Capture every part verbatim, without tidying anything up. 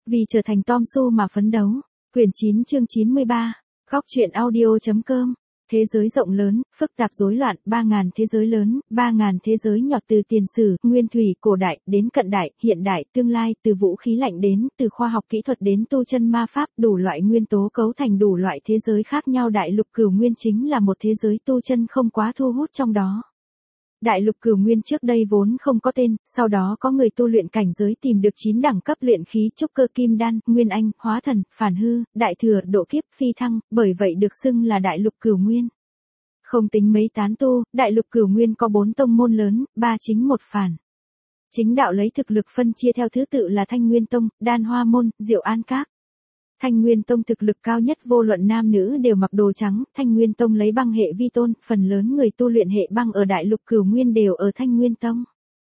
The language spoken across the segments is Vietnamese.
Vì trở thành Tom Sô mà phấn đấu. Quyển chín chương chín mươi ba. Góc truyện audio.com. Thế giới rộng lớn, phức tạp rối loạn, ba ngàn thế giới lớn, ba ngàn thế giới nhỏ, từ tiền sử, nguyên thủy, cổ đại, đến cận đại, hiện đại, tương lai, từ vũ khí lạnh đến, từ khoa học kỹ thuật đến tu chân ma pháp, đủ loại nguyên tố cấu thành đủ loại thế giới khác nhau. Đại lục Cửu Nguyên chính là một thế giới tu chân không quá thu hút trong đó. Đại lục Cửu Nguyên trước đây vốn không có tên, sau đó có người tu luyện cảnh giới tìm được chín đẳng cấp luyện khí, trúc cơ, kim đan, nguyên anh, hóa thần, phản hư, đại thừa, độ kiếp, phi thăng, bởi vậy được xưng là Đại lục Cửu Nguyên. Không tính mấy tán tu, Đại lục Cửu Nguyên có bốn tông môn lớn, ba chính một phản. Chính đạo lấy thực lực phân chia theo thứ tự là Thanh Nguyên Tông, Đan Hoa Môn, Diệu An Các. Thanh Nguyên Tông thực lực cao nhất, vô luận nam nữ đều mặc đồ trắng. Thanh Nguyên Tông lấy băng hệ vi tôn, phần lớn người tu luyện hệ băng ở Đại lục Cửu Nguyên đều ở Thanh Nguyên Tông.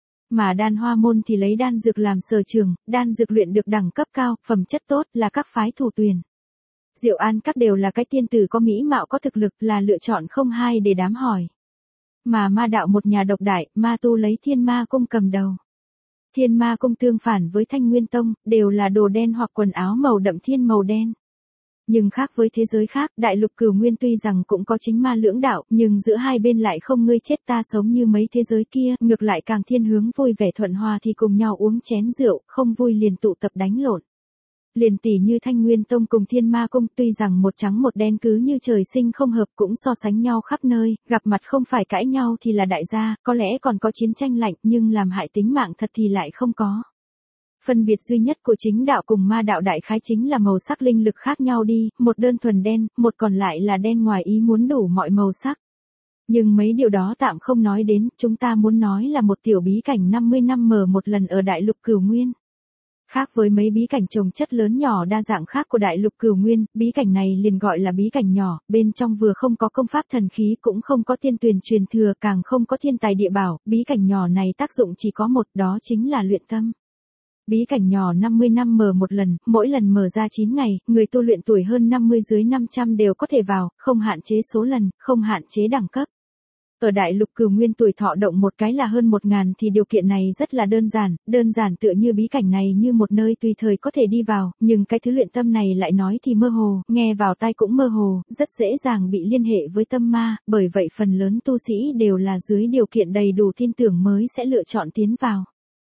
Mà Đan Hoa Môn thì lấy đan dược làm sở trường, đan dược luyện được đẳng cấp cao, phẩm chất tốt, là các phái thủ tuyển. Diệu An Các đều là cái tiên tử có mỹ mạo, có thực lực, là lựa chọn không hai để đám hỏi. Mà ma đạo một nhà độc đại, ma tu lấy Thiên Ma Cung cầm đầu. Thiên Ma Cung tương phản với Thanh Nguyên Tông, đều là đồ đen hoặc quần áo màu đậm thiên màu đen. Nhưng khác với thế giới khác, Đại lục Cửu Nguyên tuy rằng cũng có chính ma lưỡng đạo, nhưng giữa hai bên lại không ngươi chết ta sống như mấy thế giới kia, ngược lại càng thiên hướng vui vẻ thuận hòa, thì cùng nhau uống chén rượu, không vui liền tụ tập đánh lộn. Liền tỷ như Thanh Nguyên Tông cùng Thiên Ma Cung, tuy rằng một trắng một đen cứ như trời sinh không hợp, cũng so sánh nhau khắp nơi, gặp mặt không phải cãi nhau thì là đại gia, có lẽ còn có chiến tranh lạnh, nhưng làm hại tính mạng thật thì lại không có. Phân biệt duy nhất của chính đạo cùng ma đạo đại khái chính là màu sắc linh lực khác nhau đi, một đơn thuần đen, một còn lại là đen ngoài ý muốn đủ mọi màu sắc. Nhưng mấy điều đó tạm không nói đến, chúng ta muốn nói là một tiểu bí cảnh năm mươi năm mở một lần ở Đại lục Cửu Nguyên. Khác với mấy bí cảnh trồng chất lớn nhỏ đa dạng khác của Đại lục Cửu Nguyên, bí cảnh này liền gọi là bí cảnh nhỏ, bên trong vừa không có công pháp thần khí, cũng không có tiên tuyền truyền thừa, càng không có thiên tài địa bảo. Bí cảnh nhỏ này tác dụng chỉ có một, đó chính là luyện tâm. Bí cảnh nhỏ năm mươi năm mở một lần, mỗi lần mở ra chín ngày, người tu luyện tuổi hơn năm mươi dưới năm trăm đều có thể vào, không hạn chế số lần, không hạn chế đẳng cấp. Ở Đại lục Cửu Nguyên tuổi thọ động một cái là hơn một ngàn, thì điều kiện này rất là đơn giản, đơn giản tựa như bí cảnh này như một nơi tùy thời có thể đi vào, nhưng cái thứ luyện tâm này lại nói thì mơ hồ, nghe vào tai cũng mơ hồ, rất dễ dàng bị liên hệ với tâm ma, bởi vậy phần lớn tu sĩ đều là dưới điều kiện đầy đủ tin tưởng mới sẽ lựa chọn tiến vào.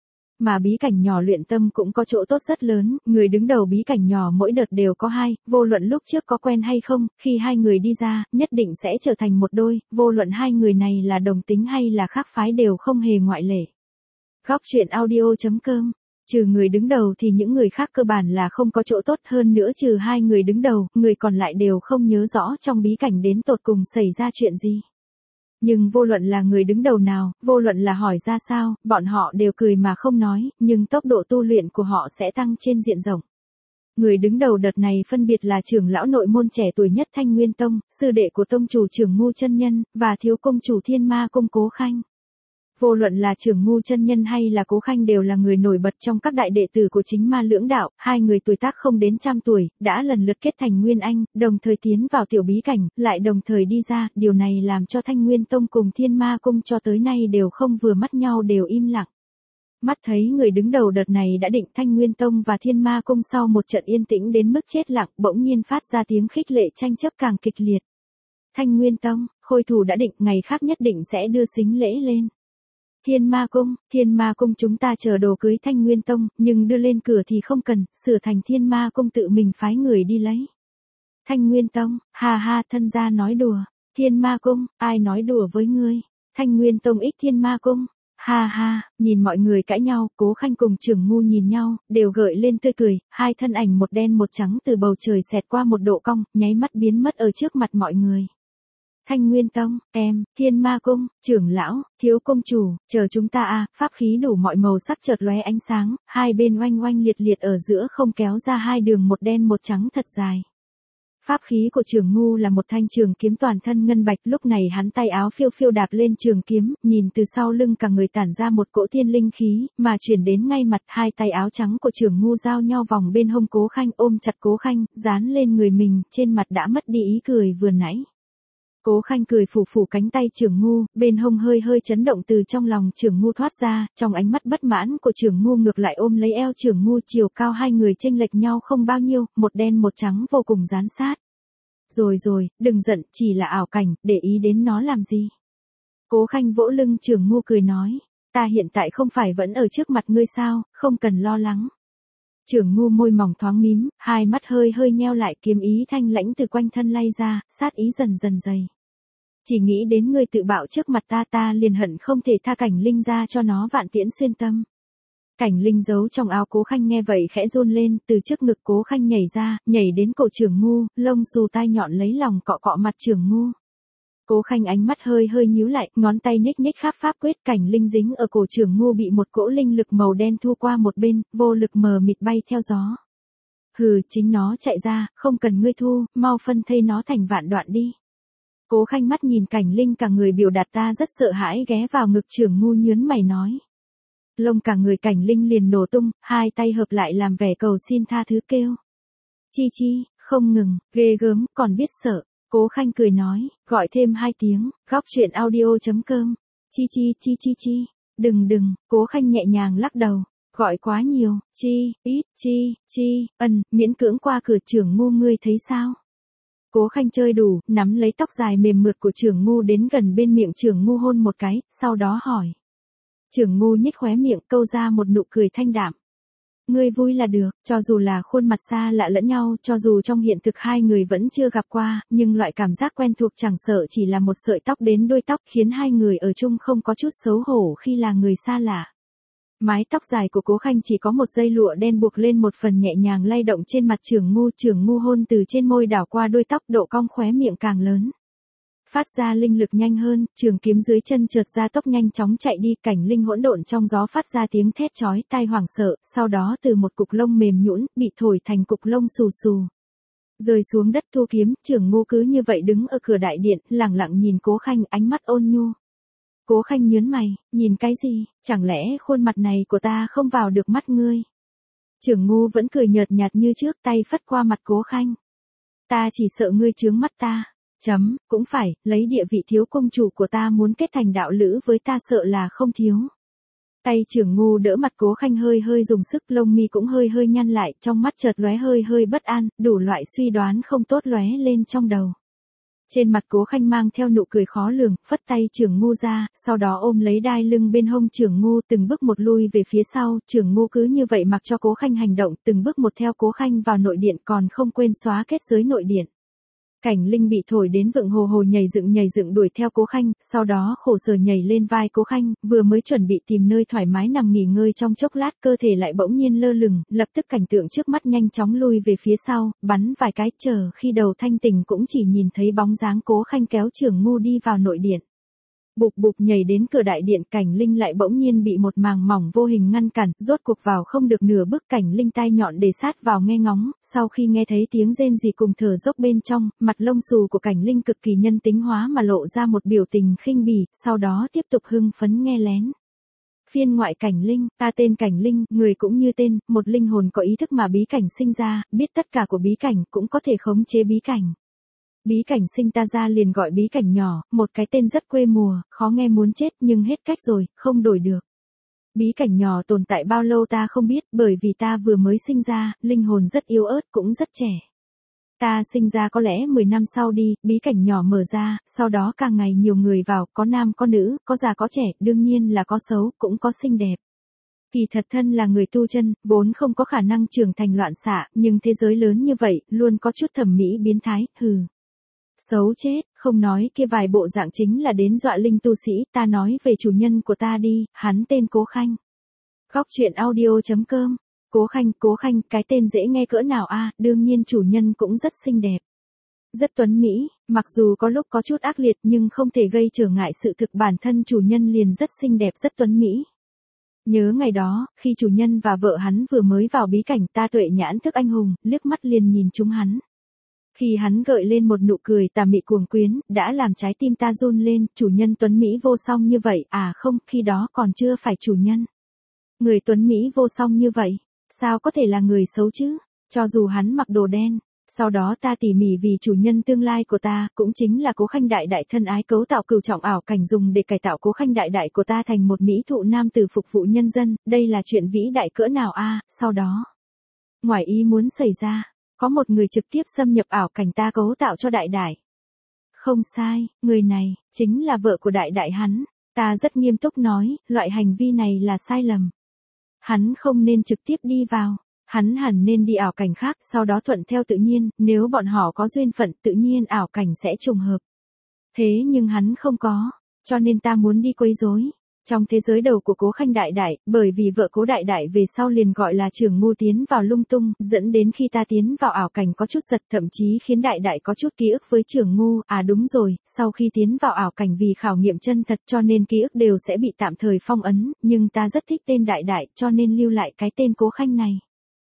Mà bí cảnh nhỏ luyện tâm cũng có chỗ tốt rất lớn, người đứng đầu bí cảnh nhỏ mỗi đợt đều có hai, vô luận lúc trước có quen hay không, khi hai người đi ra, nhất định sẽ trở thành một đôi, vô luận hai người này là đồng tính hay là khác phái đều không hề ngoại lệ. Góc truyện audio.com. Trừ người đứng đầu thì những người khác cơ bản là không có chỗ tốt, hơn nữa trừ hai người đứng đầu, người còn lại đều không nhớ rõ trong bí cảnh đến tột cùng xảy ra chuyện gì. Nhưng vô luận là người đứng đầu nào, vô luận là hỏi ra sao, bọn họ đều cười mà không nói, nhưng tốc độ tu luyện của họ sẽ tăng trên diện rộng. Người đứng đầu đợt này phân biệt là trưởng lão nội môn trẻ tuổi nhất Thanh Nguyên Tông, sư đệ của tông chủ Trưởng Ngu Chân Nhân, và thiếu công chủ Thiên Ma Cung Cố Khanh. Vô luận là Trưởng Ngu Chân Nhân hay là Cố Khanh đều là người nổi bật trong các đại đệ tử của chính ma lưỡng đạo, hai người tuổi tác không đến trăm tuổi, đã lần lượt kết thành Nguyên Anh, đồng thời tiến vào tiểu bí cảnh, lại đồng thời đi ra, điều này làm cho Thanh Nguyên Tông cùng Thiên Ma Cung cho tới nay đều không vừa mắt nhau, đều im lặng. Mắt thấy người đứng đầu đợt này đã định, Thanh Nguyên Tông và Thiên Ma Cung sau một trận yên tĩnh đến mức chết lặng, bỗng nhiên phát ra tiếng khích lệ tranh chấp càng kịch liệt. Thanh Nguyên Tông, khôi thủ đã định, ngày khác nhất định sẽ đưa sính lễ lên. Thiên Ma Cung, Thiên Ma Cung chúng ta chờ đồ cưới Thanh Nguyên Tông, nhưng đưa lên cửa thì không cần, sửa thành Thiên Ma Cung tự mình phái người đi lấy. Thanh Nguyên Tông, ha ha, thân gia nói đùa. Thiên Ma Cung, ai nói đùa với ngươi? Thanh Nguyên Tông ích Thiên Ma Cung. Ha ha, nhìn mọi người cãi nhau, Cố Khanh cùng Trưởng Ngu nhìn nhau, đều gợi lên tươi cười, hai thân ảnh một đen một trắng từ bầu trời xẹt qua một độ cong, nháy mắt biến mất ở trước mặt mọi người. Thanh Nguyên Tông, em, Thiên Ma Cung, trưởng lão, thiếu công chủ, chờ chúng ta a, pháp khí đủ mọi màu sắc chợt lóe ánh sáng, hai bên oanh oanh liệt liệt ở giữa không kéo ra hai đường một đen một trắng thật dài. Pháp khí của Trưởng Ngu là một thanh trường kiếm toàn thân ngân bạch, lúc này hắn tay áo phiêu phiêu đạp lên trường kiếm, nhìn từ sau lưng cả người tản ra một cỗ thiên linh khí, mà chuyển đến ngay mặt, hai tay áo trắng của Trưởng Ngu giao nhau vòng bên hông Cố Khanh, ôm chặt Cố Khanh, dán lên người mình, trên mặt đã mất đi ý cười vừa nãy. Cố Khanh cười phủ phủ cánh tay Trưởng Ngu, bên hông hơi hơi chấn động từ trong lòng Trưởng Ngu thoát ra, trong ánh mắt bất mãn của Trưởng Ngu ngược lại ôm lấy eo Trưởng Ngu, chiều cao hai người chênh lệch nhau không bao nhiêu, một đen một trắng vô cùng dán sát. Rồi rồi, đừng giận, chỉ là ảo cảnh, để ý đến nó làm gì. Cố Khanh vỗ lưng Trưởng Ngu cười nói, ta hiện tại không phải vẫn ở trước mặt ngươi sao, không cần lo lắng. Trưởng Ngu môi mỏng thoáng mím, hai mắt hơi hơi nheo lại, kiếm ý thanh lãnh từ quanh thân lay ra, sát ý dần dần dày. Chỉ nghĩ đến ngươi tự bạo trước mặt ta ta liền hận không thể tha Cảnh Linh ra cho nó vạn tiễn xuyên tâm. Cảnh Linh giấu trong áo Cố Khanh nghe vậy khẽ run lên, từ trước ngực Cố Khanh nhảy ra, nhảy đến cổ Trưởng Ngu, lông xù tai nhọn lấy lòng cọ cọ mặt Trưởng Ngu. Cố Khanh ánh mắt hơi hơi nhíu lại, ngón tay nhếch nhếch khắp pháp quyết, Cảnh Linh dính ở cổ Trưởng Ngu bị một cỗ linh lực màu đen thu qua một bên, vô lực mờ mịt bay theo gió. Hừ, chính nó chạy ra, không cần ngươi thu, mau phân thây nó thành vạn đoạn đi. Cố Khanh mắt nhìn Cảnh Linh cả người biểu đạt ta rất sợ hãi ghé vào ngực Trưởng Ngu nhớn mày nói. Lông cả người Cảnh Linh liền nổ tung, hai tay hợp lại làm vẻ cầu xin tha thứ kêu. Chi chi, không ngừng, ghê gớm, còn biết sợ. Cố Khanh cười nói, gọi thêm hai tiếng, góc truyện audio chấm com. Chi chi chi chi chi, đừng đừng, Cố Khanh nhẹ nhàng lắc đầu, gọi quá nhiều, chi, ít, chi, chi, ân, miễn cưỡng qua cửa Trưởng Ngu ngươi thấy sao? Cố Khanh chơi đủ, nắm lấy tóc dài mềm mượt của Trưởng Ngu đến gần bên miệng Trưởng Ngu hôn một cái, sau đó hỏi. Trưởng Ngu nhếch khóe miệng câu ra một nụ cười thanh đạm. Ngươi vui là được, cho dù là khuôn mặt xa lạ lẫn nhau, cho dù trong hiện thực hai người vẫn chưa gặp qua, nhưng loại cảm giác quen thuộc chẳng sợ chỉ là một sợi tóc đến đuôi tóc khiến hai người ở chung không có chút xấu hổ khi là người xa lạ. Mái tóc dài của Cố Khanh chỉ có một dây lụa đen buộc lên một phần nhẹ nhàng lay động trên mặt Trưởng Ngu, Trưởng Ngu hôn từ trên môi đảo qua đuôi tóc, độ cong khóe miệng càng lớn. Phát ra linh lực nhanh hơn, trường kiếm dưới chân trượt ra tốc nhanh chóng chạy đi, Cảnh Linh hỗn độn trong gió phát ra tiếng thét chói tai hoảng sợ, sau đó từ một cục lông mềm nhũn bị thổi thành cục lông xù xù. Rơi xuống đất thu kiếm, Trưởng Ngu cứ như vậy đứng ở cửa đại điện, lẳng lặng nhìn Cố Khanh, ánh mắt ôn nhu. Cố Khanh nhớn mày, nhìn cái gì, chẳng lẽ khuôn mặt này của ta không vào được mắt ngươi? Trưởng Ngu vẫn cười nhợt nhạt như trước, tay phất qua mặt Cố Khanh. Ta chỉ sợ ngươi chướng mắt ta. Chấm, cũng phải, lấy địa vị thiếu công chủ của ta muốn kết thành đạo lữ với ta sợ là không thiếu. Tay Trưởng Ngu đỡ mặt Cố Khanh hơi hơi dùng sức, lông mi cũng hơi hơi nhăn lại, trong mắt chợt lóe hơi hơi bất an, đủ loại suy đoán không tốt lóe lên trong đầu. Trên mặt Cố Khanh mang theo nụ cười khó lường, phất tay Trưởng Ngu ra, sau đó ôm lấy đai lưng bên hông Trưởng Ngu, từng bước một lui về phía sau, Trưởng Ngu cứ như vậy mặc cho Cố Khanh hành động, từng bước một theo Cố Khanh vào nội điện, còn không quên xóa kết giới nội điện. Cảnh Linh bị thổi đến vựng hồ hồ nhảy dựng nhảy dựng đuổi theo Cố Khanh, sau đó khổ sở nhảy lên vai Cố Khanh, vừa mới chuẩn bị tìm nơi thoải mái nằm nghỉ ngơi trong chốc lát, cơ thể lại bỗng nhiên lơ lửng, lập tức cảnh tượng trước mắt nhanh chóng lui về phía sau, bắn vài cái, chờ khi đầu thanh tỉnh cũng chỉ nhìn thấy bóng dáng Cố Khanh kéo Trưởng Ngu đi vào nội điện. Bụp bụp nhảy đến cửa đại điện, Cảnh Linh lại bỗng nhiên bị một màng mỏng vô hình ngăn cản, rốt cuộc vào không được nửa bước, Cảnh Linh tai nhọn để sát vào nghe ngóng, sau khi nghe thấy tiếng rên rỉ cùng thở dốc bên trong, mặt lông xù của Cảnh Linh cực kỳ nhân tính hóa mà lộ ra một biểu tình khinh bỉ, sau đó tiếp tục hưng phấn nghe lén. Phiên ngoại Cảnh Linh, ta tên Cảnh Linh, người cũng như tên, một linh hồn có ý thức mà bí cảnh sinh ra, biết tất cả của bí cảnh, cũng có thể khống chế bí cảnh. Bí cảnh sinh ta ra liền gọi bí cảnh nhỏ, một cái tên rất quê mùa, khó nghe muốn chết nhưng hết cách rồi, không đổi được. Bí cảnh nhỏ tồn tại bao lâu ta không biết, bởi vì ta vừa mới sinh ra, linh hồn rất yếu ớt cũng rất trẻ. Ta sinh ra có lẽ mười năm sau đi, bí cảnh nhỏ mở ra, sau đó càng ngày nhiều người vào, có nam có nữ, có già có trẻ, đương nhiên là có xấu, cũng có xinh đẹp. Kỳ thật thân là người tu chân, vốn không có khả năng trưởng thành loạn xạ, nhưng thế giới lớn như vậy, luôn có chút thẩm mỹ biến thái, hừ. Xấu chết, không nói kia vài bộ dạng chính là đến dọa linh tu sĩ, ta nói về chủ nhân của ta đi, hắn tên Cố Khanh. Góc truyện audio chấm com. Cố Khanh, Cố Khanh, cái tên dễ nghe cỡ nào a, à, đương nhiên chủ nhân cũng rất xinh đẹp. Rất tuấn mỹ, mặc dù có lúc có chút ác liệt nhưng không thể gây trở ngại sự thực bản thân chủ nhân liền rất xinh đẹp rất tuấn mỹ. Nhớ ngày đó, khi chủ nhân và vợ hắn vừa mới vào bí cảnh ta tuệ nhãn thức anh hùng, liếc mắt liền nhìn chúng hắn. Khi hắn gợi lên một nụ cười tà mị cuồng quyến, đã làm trái tim ta run lên, chủ nhân tuấn Mỹ vô song như vậy, à không, khi đó còn chưa phải chủ nhân. Người tuấn Mỹ vô song như vậy, sao có thể là người xấu chứ, cho dù hắn mặc đồ đen. Sau đó ta tỉ mỉ vì chủ nhân tương lai của ta, cũng chính là Cố Khanh đại đại thân ái cấu tạo cửu trọng ảo cảnh dùng để cải tạo Cố Khanh đại đại của ta thành một mỹ thụ nam tử phục vụ nhân dân, đây là chuyện vĩ đại cỡ nào a, sau đó. Ngoài ý muốn xảy ra, có một người trực tiếp xâm nhập ảo cảnh ta cấu tạo cho đại đại. Không sai, người này, chính là vợ của đại đại hắn, ta rất nghiêm túc nói, loại hành vi này là sai lầm. Hắn không nên trực tiếp đi vào. Hắn hẳn nên đi ảo cảnh khác, sau đó thuận theo tự nhiên, nếu bọn họ có duyên phận tự nhiên ảo cảnh sẽ trùng hợp. Thế nhưng hắn không có, cho nên ta muốn đi quấy rối. Trong thế giới đầu của Cố Khanh đại đại, bởi vì vợ Cố đại đại về sau liền gọi là trưởng ngu tiến vào lung tung, dẫn đến khi ta tiến vào ảo cảnh có chút giật, thậm chí khiến đại đại có chút ký ức với trưởng ngu, à đúng rồi, sau khi tiến vào ảo cảnh vì khảo nghiệm chân thật cho nên ký ức đều sẽ bị tạm thời phong ấn, nhưng ta rất thích tên đại đại cho nên lưu lại cái tên Cố Khanh này.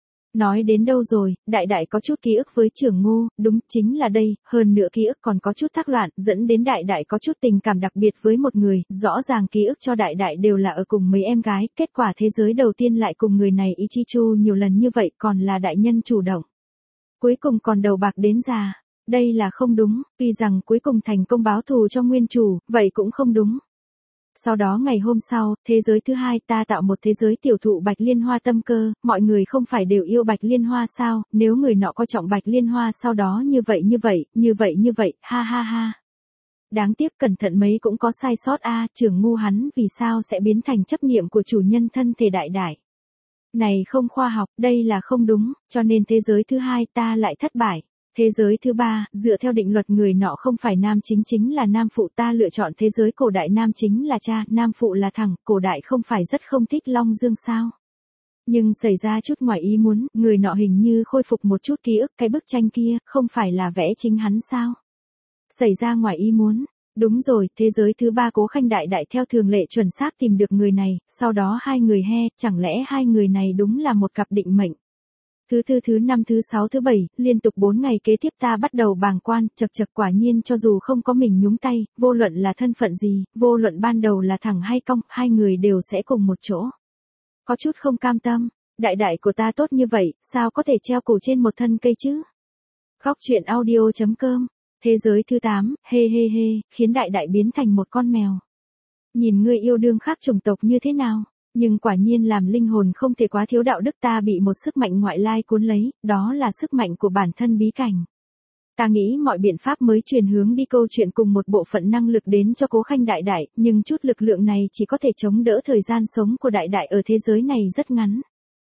Nói đến đâu rồi, đại đại có chút ký ức với trưởng ngu, đúng chính là đây, hơn nữa ký ức còn có chút thác loạn, dẫn đến đại đại có chút tình cảm đặc biệt với một người, rõ ràng ký ức cho đại đại đều là ở cùng mấy em gái, kết quả thế giới đầu tiên lại cùng người này Ichichu nhiều lần như vậy còn là đại nhân chủ động. Cuối cùng còn đầu bạc đến già, đây là không đúng, tuy rằng cuối cùng thành công báo thù cho nguyên chủ, vậy cũng không đúng. Sau đó ngày hôm sau, thế giới thứ hai ta tạo một thế giới tiểu thụ Bạch Liên Hoa tâm cơ, mọi người không phải đều yêu Bạch Liên Hoa sao, nếu người nọ coi trọng Bạch Liên Hoa sau đó như vậy như vậy, như vậy như vậy, ha ha ha. Đáng tiếc cẩn thận mấy cũng có sai sót a, à, trưởng ngu hắn vì sao sẽ biến thành chấp niệm của chủ nhân thân thể đại đại. Này không khoa học, đây là không đúng, cho nên thế giới thứ hai ta lại thất bại. Thế giới thứ ba, dựa theo định luật người nọ không phải nam chính chính là nam phụ, ta lựa chọn thế giới cổ đại nam chính là cha, nam phụ là thằng, cổ đại không phải rất không thích Long Dương sao. Nhưng xảy ra chút ngoài ý muốn, người nọ hình như khôi phục một chút ký ức, cái bức tranh kia, không phải là vẽ chính hắn sao. Xảy ra ngoài ý muốn, đúng rồi, thế giới thứ ba Cố Khanh đại đại theo thường lệ chuẩn xác tìm được người này, sau đó hai người he, chẳng lẽ hai người này đúng là một cặp định mệnh. Thứ thứ thứ năm thứ sáu thứ bảy, liên tục bốn ngày kế tiếp ta bắt đầu bàng quan, chật chật quả nhiên cho dù không có mình nhúng tay, vô luận là thân phận gì, vô luận ban đầu là thẳng hay cong, hai người đều sẽ cùng một chỗ. Có chút không cam tâm, đại đại của ta tốt như vậy, sao có thể treo cổ trên một thân cây chứ? Khóc chuyện audio chấm com, thế giới thứ tám, hê hê hê, khiến đại đại biến thành một con mèo. Nhìn người yêu đương khác chủng tộc như thế nào? Nhưng quả nhiên làm linh hồn không thể quá thiếu đạo đức, ta bị một sức mạnh ngoại lai cuốn lấy, đó là sức mạnh của bản thân bí cảnh. Ta nghĩ mọi biện pháp mới truyền hướng đi câu chuyện cùng một bộ phận năng lực đến cho Cố Khanh đại đại, nhưng chút lực lượng này chỉ có thể chống đỡ thời gian sống của đại đại ở thế giới này rất ngắn.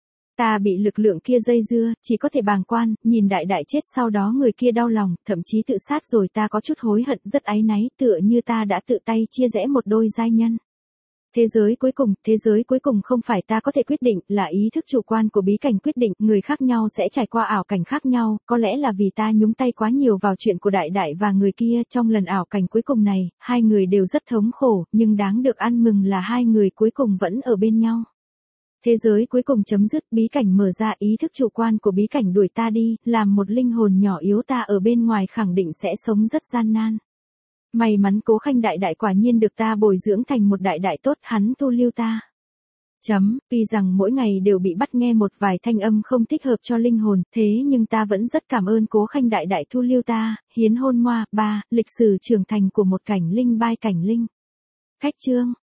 Ta bị lực lượng kia dây dưa, chỉ có thể bàng quan, nhìn đại đại chết sau đó người kia đau lòng, thậm chí tự sát rồi ta có chút hối hận rất áy náy, tựa như ta đã tự tay chia rẽ một đôi giai nhân. Thế giới cuối cùng, thế giới cuối cùng không phải ta có thể quyết định, là ý thức chủ quan của bí cảnh quyết định, người khác nhau sẽ trải qua ảo cảnh khác nhau, có lẽ là vì ta nhúng tay quá nhiều vào chuyện của đại đại và người kia, trong lần ảo cảnh cuối cùng này, hai người đều rất thống khổ, nhưng đáng được ăn mừng là hai người cuối cùng vẫn ở bên nhau. Thế giới cuối cùng chấm dứt, bí cảnh mở ra, ý thức chủ quan của bí cảnh đuổi ta đi, làm một linh hồn nhỏ yếu ta ở bên ngoài khẳng định sẽ sống rất gian nan. May mắn Cố Khanh đại đại quả nhiên được ta bồi dưỡng thành một đại đại tốt, hắn thu lưu ta. Chấm, tuy rằng mỗi ngày đều bị bắt nghe một vài thanh âm không thích hợp cho linh hồn, thế nhưng ta vẫn rất cảm ơn Cố Khanh đại đại thu lưu ta, hiến hôn moa, ba, lịch sử trưởng thành của một cảnh linh bai cảnh linh. Khách chương.